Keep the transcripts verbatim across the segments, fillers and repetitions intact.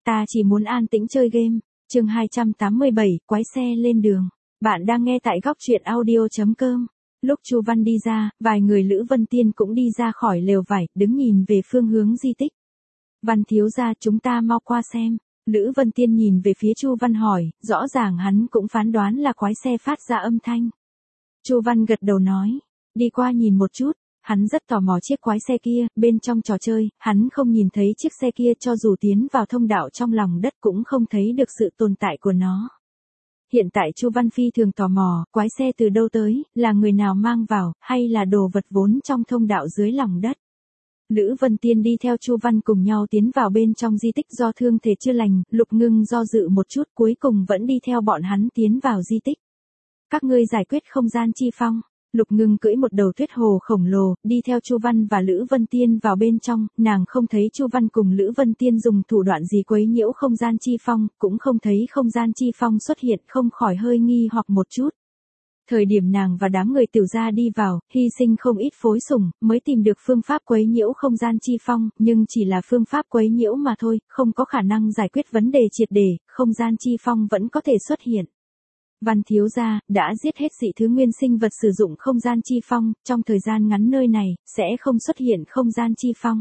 Ta chỉ muốn an tĩnh chơi game. Chương hai trăm tám mươi bảy, quái xe lên đường. Bạn đang nghe tại góc truyện audio chấm com. Lúc Chu Văn đi ra, vài người Lữ Vân Tiên cũng đi ra khỏi lều vải, đứng nhìn về phương hướng di tích. Văn thiếu gia, chúng ta mau qua xem. Lữ Vân Tiên nhìn về phía Chu Văn hỏi, rõ ràng hắn cũng phán đoán là quái xe phát ra âm thanh. Chu Văn gật đầu nói, đi qua nhìn một chút. Hắn rất tò mò chiếc quái xe kia, bên trong trò chơi, hắn không nhìn thấy chiếc xe kia, cho dù tiến vào thông đạo trong lòng đất cũng không thấy được sự tồn tại của nó. Hiện tại Chu Văn phi thường tò mò, quái xe từ đâu tới, là người nào mang vào, hay là đồ vật vốn trong thông đạo dưới lòng đất. Lữ Vân Tiên đi theo Chu Văn cùng nhau tiến vào bên trong di tích. Do thương thể chưa lành, Lục Ngưng do dự một chút, cuối cùng vẫn đi theo bọn hắn tiến vào di tích. Các ngươi giải quyết không gian chi phong. Lục Ngưng cưỡi một đầu tuyết hồ khổng lồ, đi theo Chu Văn và Lữ Vân Tiên vào bên trong, nàng không thấy Chu Văn cùng Lữ Vân Tiên dùng thủ đoạn gì quấy nhiễu không gian chi phong, cũng không thấy không gian chi phong xuất hiện, không khỏi hơi nghi hoặc một chút. Thời điểm nàng và đám người Tiểu gia đi vào, hy sinh không ít phối sủng, mới tìm được phương pháp quấy nhiễu không gian chi phong, nhưng chỉ là phương pháp quấy nhiễu mà thôi, không có khả năng giải quyết vấn đề triệt để, không gian chi phong vẫn có thể xuất hiện. Văn thiếu gia, đã giết hết dị thứ nguyên sinh vật sử dụng không gian chi phong, trong thời gian ngắn nơi này, sẽ không xuất hiện không gian chi phong.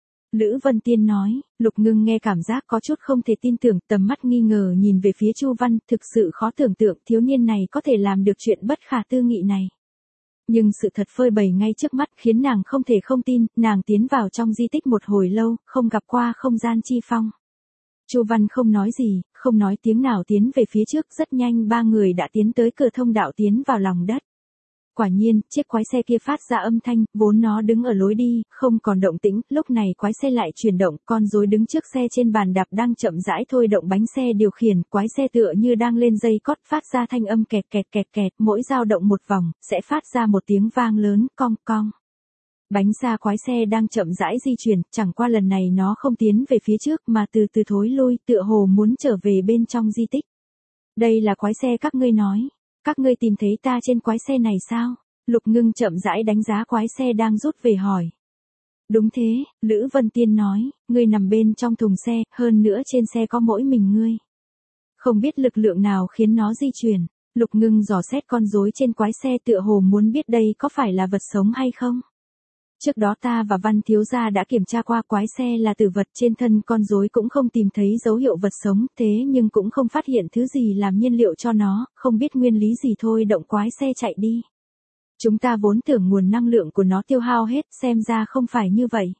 Lữ Vân Tiên nói. Lục Ngưng nghe cảm giác có chút không thể tin tưởng, tầm mắt nghi ngờ nhìn về phía Chu Văn, thực sự khó tưởng tượng thiếu niên này có thể làm được chuyện bất khả tư nghị này. Nhưng sự thật phơi bày ngay trước mắt khiến nàng không thể không tin, nàng tiến vào trong di tích một hồi lâu, không gặp qua không gian chi phong. Chu Văn không nói gì, không nói tiếng nào tiến về phía trước, rất nhanh ba người đã tiến tới cửa thông đạo tiến vào lòng đất. Quả nhiên, chiếc quái xe kia phát ra âm thanh, vốn nó đứng ở lối đi, không còn động tĩnh, lúc này quái xe lại chuyển động, con rối đứng trước xe trên bàn đạp đang chậm rãi thôi động bánh xe điều khiển, quái xe tựa như đang lên dây cót, phát ra thanh âm kẹt kẹt kẹt kẹt, mỗi dao động một vòng, sẽ phát ra một tiếng vang lớn, cong cong. Bánh xa quái xe đang chậm rãi di chuyển, chẳng qua lần này nó không tiến về phía trước mà từ từ thối lui, tựa hồ muốn trở về bên trong di tích. Đây là quái xe các ngươi nói. Các ngươi tìm thấy ta trên quái xe này sao? Lục Ngưng chậm rãi đánh giá quái xe đang rút về hỏi. Đúng thế, Lữ Vân Tiên nói, ngươi nằm bên trong thùng xe, hơn nữa trên xe có mỗi mình ngươi. Không biết lực lượng nào khiến nó di chuyển. Lục Ngưng dò xét con rối trên quái xe, tựa hồ muốn biết đây có phải là vật sống hay không. Trước đó ta và Văn thiếu gia đã kiểm tra qua, quái xe là tử vật, trên thân con rối cũng không tìm thấy dấu hiệu vật sống, thế nhưng cũng không phát hiện thứ gì làm nhiên liệu cho nó, không biết nguyên lý gì thôi động quái xe chạy đi. Chúng ta vốn tưởng nguồn năng lượng của nó tiêu hao hết, xem ra không phải như vậy.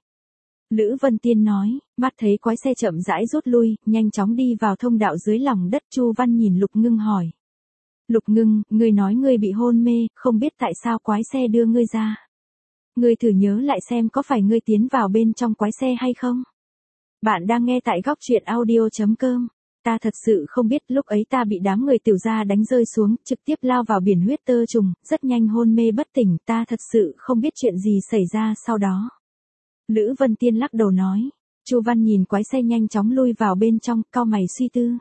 Lữ Vân Tiên nói, mắt thấy quái xe chậm rãi rút lui, nhanh chóng đi vào thông đạo dưới lòng đất. Chu Văn nhìn Lục Ngưng hỏi. Lục Ngưng, ngươi nói ngươi bị hôn mê, không biết tại sao quái xe đưa ngươi ra. Ngươi thử nhớ lại xem có phải ngươi tiến vào bên trong quái xe hay không? Bạn đang nghe tại góc truyện audio chấm com. Ta thật sự không biết, lúc ấy ta bị đám người Tiểu gia đánh rơi xuống, trực tiếp lao vào biển huyết tơ trùng, rất nhanh hôn mê bất tỉnh, ta thật sự không biết chuyện gì xảy ra sau đó. Lữ Vân Tiên lắc đầu nói. Chu Văn nhìn quái xe nhanh chóng lui vào bên trong, cau mày suy tư.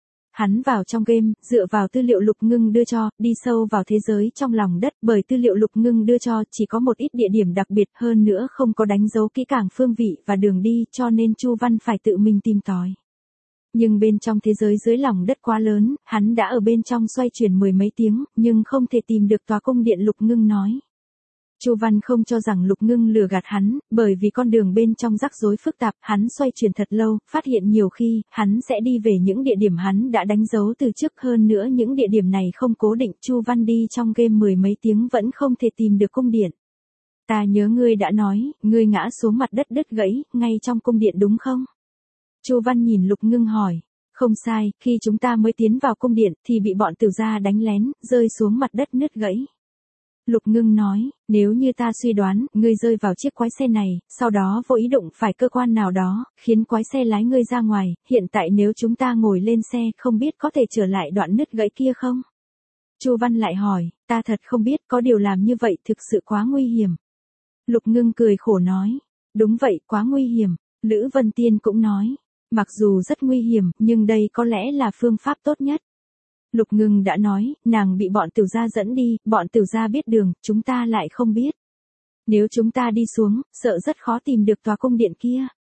Hắn vào trong game, dựa vào tư liệu Lục Ngưng đưa cho, đi sâu vào thế giới trong lòng đất, bởi tư liệu Lục Ngưng đưa cho chỉ có một ít địa điểm đặc biệt, hơn nữa không có đánh dấu kỹ càng phương vị và đường đi, cho nên Chu Văn phải tự mình tìm tòi. Nhưng bên trong thế giới dưới lòng đất quá lớn, hắn đã ở bên trong xoay chuyển mười mấy tiếng, nhưng không thể tìm được tòa cung điện Lục Ngưng nói. Chu Văn không cho rằng Lục Ngưng lừa gạt hắn, bởi vì con đường bên trong rắc rối phức tạp, hắn xoay chuyển thật lâu, phát hiện nhiều khi, hắn sẽ đi về những địa điểm hắn đã đánh dấu từ trước, hơn nữa những địa điểm này không cố định. Chu Văn đi trong game mười mấy tiếng vẫn không thể tìm được cung điện. Ta nhớ ngươi đã nói, ngươi ngã xuống mặt đất đứt gãy, ngay trong cung điện đúng không? Chu Văn nhìn Lục Ngưng hỏi. Không sai, khi chúng ta mới tiến vào cung điện, thì bị bọn Tiểu gia đánh lén, rơi xuống mặt đất nứt gãy. Lục Ngưng nói, nếu như ta suy đoán, ngươi rơi vào chiếc quái xe này, sau đó vô ý đụng phải cơ quan nào đó, khiến quái xe lái ngươi ra ngoài, hiện tại nếu chúng ta ngồi lên xe, không biết có thể trở lại đoạn nứt gãy kia không? Chu Văn lại hỏi, ta thật không biết, có điều làm như vậy thực sự quá nguy hiểm. Lục Ngưng cười khổ nói, đúng vậy, quá nguy hiểm. Lữ Vân Tiên cũng nói, mặc dù rất nguy hiểm, nhưng đây có lẽ là phương pháp tốt nhất. Lục Ngưng đã nói, nàng bị bọn Tiểu gia dẫn đi, bọn Tiểu gia biết đường, chúng ta lại không biết. Nếu chúng ta đi xuống, sợ rất khó tìm được tòa cung điện kia.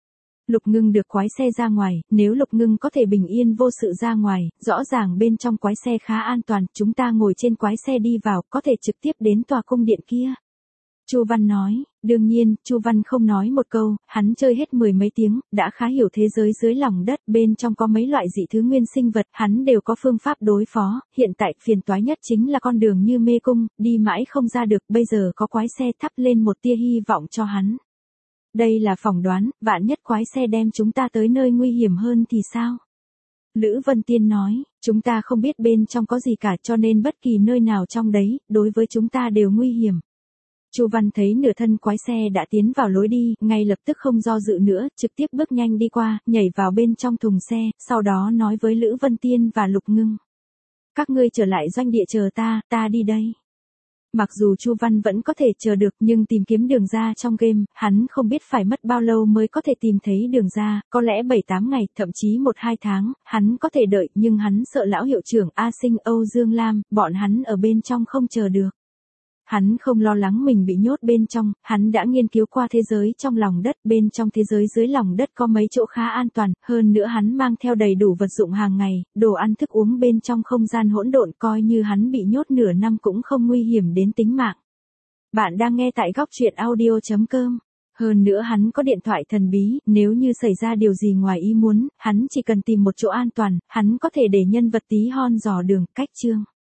Lục Ngưng được quái xe ra ngoài, nếu Lục Ngưng có thể bình yên vô sự ra ngoài, rõ ràng bên trong quái xe khá an toàn, chúng ta ngồi trên quái xe đi vào, có thể trực tiếp đến tòa cung điện kia. Chu Văn nói, đương nhiên, Chu Văn không nói một câu, hắn chơi hết mười mấy tiếng, đã khá hiểu thế giới dưới lòng đất, bên trong có mấy loại dị thứ nguyên sinh vật, hắn đều có phương pháp đối phó, hiện tại phiền toái nhất chính là con đường như mê cung, đi mãi không ra được, bây giờ có quái xe thắp lên một tia hy vọng cho hắn. Đây là phỏng đoán, vạn nhất quái xe đem chúng ta tới nơi nguy hiểm hơn thì sao? Lữ Vân Tiên nói, chúng ta không biết bên trong có gì cả cho nên bất kỳ nơi nào trong đấy, đối với chúng ta đều nguy hiểm. Chu Văn thấy nửa thân quái xe đã tiến vào lối đi, ngay lập tức không do dự nữa, trực tiếp bước nhanh đi qua, nhảy vào bên trong thùng xe, sau đó nói với Lữ Vân Tiên và Lục Ngưng. Các ngươi trở lại doanh địa chờ ta, ta đi đây. Mặc dù Chu Văn vẫn có thể chờ được nhưng tìm kiếm đường ra trong game, hắn không biết phải mất bao lâu mới có thể tìm thấy đường ra, có lẽ bảy tám ngày, thậm chí một hai tháng, hắn có thể đợi nhưng hắn sợ lão hiệu trưởng A Sinh Âu Dương Lam, bọn hắn ở bên trong không chờ được. Hắn không lo lắng mình bị nhốt bên trong, hắn đã nghiên cứu qua thế giới trong lòng đất, bên trong thế giới dưới lòng đất có mấy chỗ khá an toàn, hơn nữa hắn mang theo đầy đủ vật dụng hàng ngày, đồ ăn thức uống bên trong không gian hỗn độn, coi như hắn bị nhốt nửa năm cũng không nguy hiểm đến tính mạng. Bạn đang nghe tại góc truyện audio chấm com. Hơn nữa hắn có điện thoại thần bí, nếu như xảy ra điều gì ngoài ý muốn, hắn chỉ cần tìm một chỗ an toàn, hắn có thể để nhân vật tí hon dò đường, cách chương.